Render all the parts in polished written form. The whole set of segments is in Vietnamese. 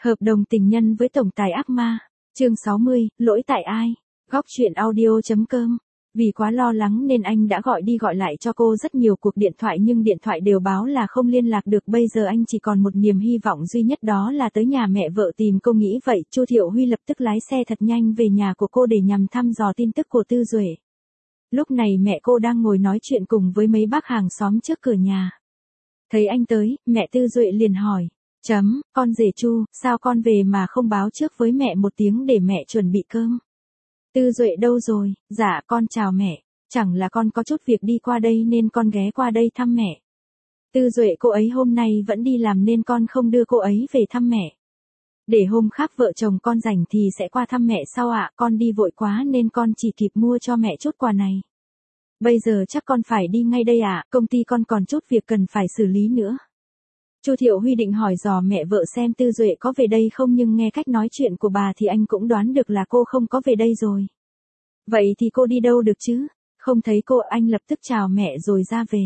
Hợp đồng tình nhân với tổng tài ác ma. Chương 60, lỗi tại ai? Góc truyện audio.com. Vì quá lo lắng nên anh đã gọi đi gọi lại cho cô rất nhiều cuộc điện thoại nhưng điện thoại đều báo là không liên lạc được. Bây giờ anh chỉ còn một niềm hy vọng duy nhất, đó là tới nhà mẹ vợ tìm cô. Nghĩ vậy, Chu Thiệu Huy lập tức lái xe thật nhanh về nhà của cô để nhằm thăm dò tin tức của Tư Duệ. Lúc này mẹ cô đang ngồi nói chuyện cùng với mấy bác hàng xóm trước cửa nhà. Thấy anh tới, mẹ Tư Duệ liền hỏi. Con rể Chu, sao con về mà không báo trước với mẹ một tiếng để mẹ chuẩn bị cơm? Tư Duệ đâu rồi? Dạ con chào mẹ, chẳng là con có chút việc đi qua đây nên con ghé qua đây thăm mẹ. Tư Duệ, cô ấy hôm nay vẫn đi làm nên con không đưa cô ấy về thăm mẹ. Để hôm khác vợ chồng con rảnh thì sẽ qua thăm mẹ sau ạ. Con đi vội quá nên con chỉ kịp mua cho mẹ chút quà này. Bây giờ chắc con phải đi ngay đây ạ, công ty con còn chút việc cần phải xử lý nữa. Chu Thiệu Huy định hỏi dò mẹ vợ xem Tư Duệ có về đây không, nhưng nghe cách nói chuyện của bà thì anh cũng đoán được là cô không có về đây rồi. Vậy thì cô đi đâu được chứ? Không thấy cô, anh lập tức chào mẹ rồi ra về.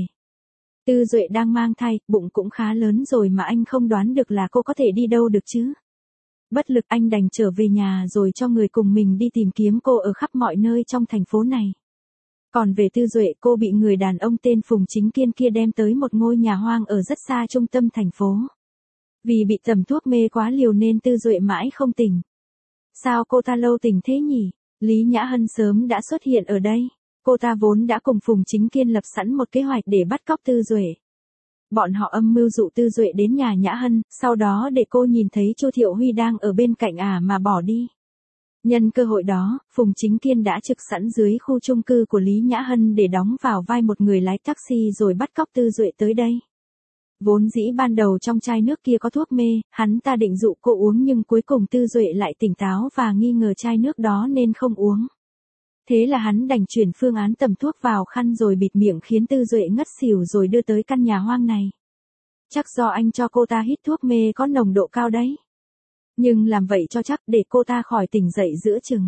Tư Duệ đang mang thai, bụng cũng khá lớn rồi mà anh không đoán được là cô có thể đi đâu được chứ. Bất lực, anh đành trở về nhà rồi cho người cùng mình đi tìm kiếm cô ở khắp mọi nơi trong thành phố này. Còn về Tư Duệ, cô bị người đàn ông tên Phùng Chính Kiên kia đem tới một ngôi nhà hoang ở rất xa trung tâm thành phố. Vì bị tẩm thuốc mê quá liều nên Tư Duệ mãi không tỉnh. Sao cô ta lâu tỉnh thế nhỉ? Lý Nhã Hân sớm đã xuất hiện ở đây. Cô ta vốn đã cùng Phùng Chính Kiên lập sẵn một kế hoạch để bắt cóc Tư Duệ. Bọn họ âm mưu dụ Tư Duệ đến nhà Nhã Hân, sau đó để cô nhìn thấy Chu Thiệu Huy đang ở bên cạnh mà bỏ đi. Nhân cơ hội đó, Phùng Chính Kiên đã trực sẵn dưới khu chung cư của Lý Nhã Hân để đóng vào vai một người lái taxi rồi bắt cóc Tư Duệ tới đây. Vốn dĩ ban đầu trong chai nước kia có thuốc mê, hắn ta định dụ cô uống nhưng cuối cùng Tư Duệ lại tỉnh táo và nghi ngờ chai nước đó nên không uống. Thế là hắn đành chuyển phương án tẩm thuốc vào khăn rồi bịt miệng khiến Tư Duệ ngất xỉu rồi đưa tới căn nhà hoang này. Chắc do anh cho cô ta hít thuốc mê có nồng độ cao đấy. Nhưng làm vậy cho chắc để cô ta khỏi tỉnh dậy giữa chừng.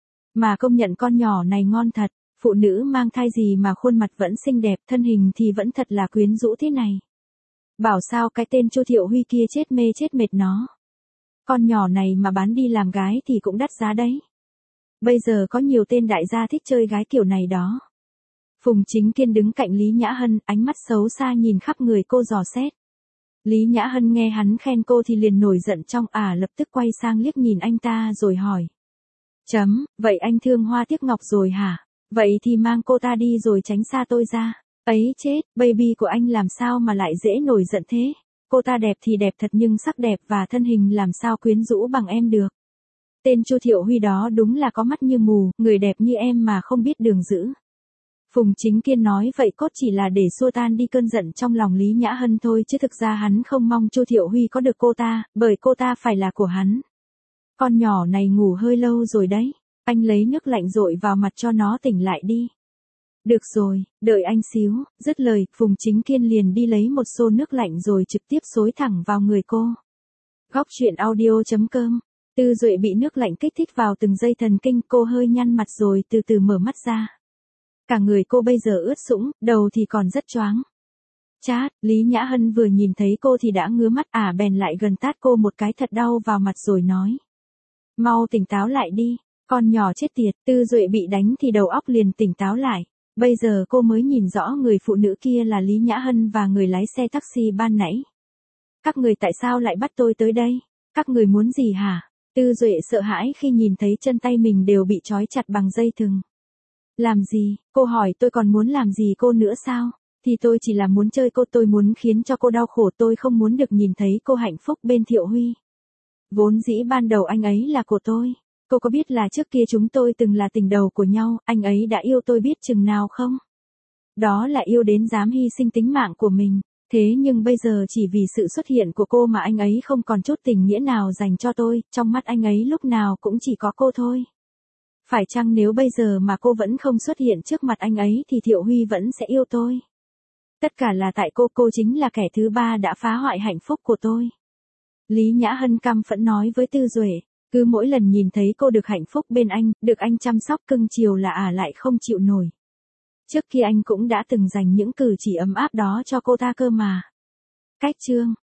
Mà công nhận con nhỏ này ngon thật, phụ nữ mang thai gì mà khuôn mặt vẫn xinh đẹp, thân hình thì vẫn thật là quyến rũ thế này. Bảo sao cái tên Chu Thiệu Huy kia chết mê chết mệt nó. Con nhỏ này mà bán đi làm gái thì cũng đắt giá đấy. Bây giờ có nhiều tên đại gia thích chơi gái kiểu này đó. Phùng Chính Kiên đứng cạnh Lý Nhã Hân, ánh mắt xấu xa nhìn khắp người cô dò xét. Lý Nhã Hân nghe hắn khen cô thì liền nổi giận trong, lập tức quay sang liếc nhìn anh ta rồi hỏi. Vậy anh thương hoa tiếc ngọc rồi hả? Vậy thì mang cô ta đi rồi tránh xa tôi ra. Ấy chết, baby của anh làm sao mà lại dễ nổi giận thế? Cô ta đẹp thì đẹp thật nhưng sắc đẹp và thân hình làm sao quyến rũ bằng em được. Tên Chu Thiệu Huy đó đúng là có mắt như mù, người đẹp như em mà không biết đường giữ. Phùng Chính Kiên nói vậy cốt chỉ là để xua tan đi cơn giận trong lòng Lý Nhã Hân thôi, chứ thực ra hắn không mong Chu Thiệu Huy có được cô ta, bởi cô ta phải là của hắn. Con nhỏ này ngủ hơi lâu rồi đấy, anh lấy nước lạnh dội vào mặt cho nó tỉnh lại đi. Được rồi, đợi anh xíu, dứt lời, Phùng Chính Kiên liền đi lấy một xô nước lạnh rồi trực tiếp xối thẳng vào người cô. Góc truyện audio.com. Tư Duệ bị nước lạnh kích thích vào từng dây thần kinh, cô hơi nhăn mặt rồi từ từ mở mắt ra. Cả người cô bây giờ ướt sũng, đầu thì còn rất choáng. Chát, Lý Nhã Hân vừa nhìn thấy cô thì đã ngứa mắt, bèn lại gần tát cô một cái thật đau vào mặt rồi nói. Mau tỉnh táo lại đi, con nhỏ chết tiệt. Tư Duệ bị đánh thì đầu óc liền tỉnh táo lại. Bây giờ cô mới nhìn rõ người phụ nữ kia là Lý Nhã Hân và người lái xe taxi ban nãy. Các người tại sao lại bắt tôi tới đây? Các người muốn gì hả? Tư Duệ sợ hãi khi nhìn thấy chân tay mình đều bị trói chặt bằng dây thừng. Làm gì? Cô hỏi tôi còn muốn làm gì cô nữa sao? Thì tôi chỉ là muốn chơi cô, tôi muốn khiến cho cô đau khổ, tôi không muốn được nhìn thấy cô hạnh phúc bên Thiệu Huy. Vốn dĩ ban đầu anh ấy là của tôi. Cô có biết là trước kia chúng tôi từng là tình đầu của nhau, anh ấy đã yêu tôi biết chừng nào không? Đó là yêu đến dám hy sinh tính mạng của mình. Thế nhưng bây giờ chỉ vì sự xuất hiện của cô mà anh ấy không còn chút tình nghĩa nào dành cho tôi, trong mắt anh ấy lúc nào cũng chỉ có cô thôi. Phải chăng nếu bây giờ mà cô vẫn không xuất hiện trước mặt anh ấy thì Thiệu Huy vẫn sẽ yêu tôi? Tất cả là tại cô chính là kẻ thứ ba đã phá hoại hạnh phúc của tôi. Lý Nhã Hân căm phẫn nói với Tư Duệ, cứ mỗi lần nhìn thấy cô được hạnh phúc bên anh, được anh chăm sóc cưng chiều là lại không chịu nổi. Trước kia anh cũng đã từng dành những cử chỉ ấm áp đó cho cô ta cơ mà. Cách chương.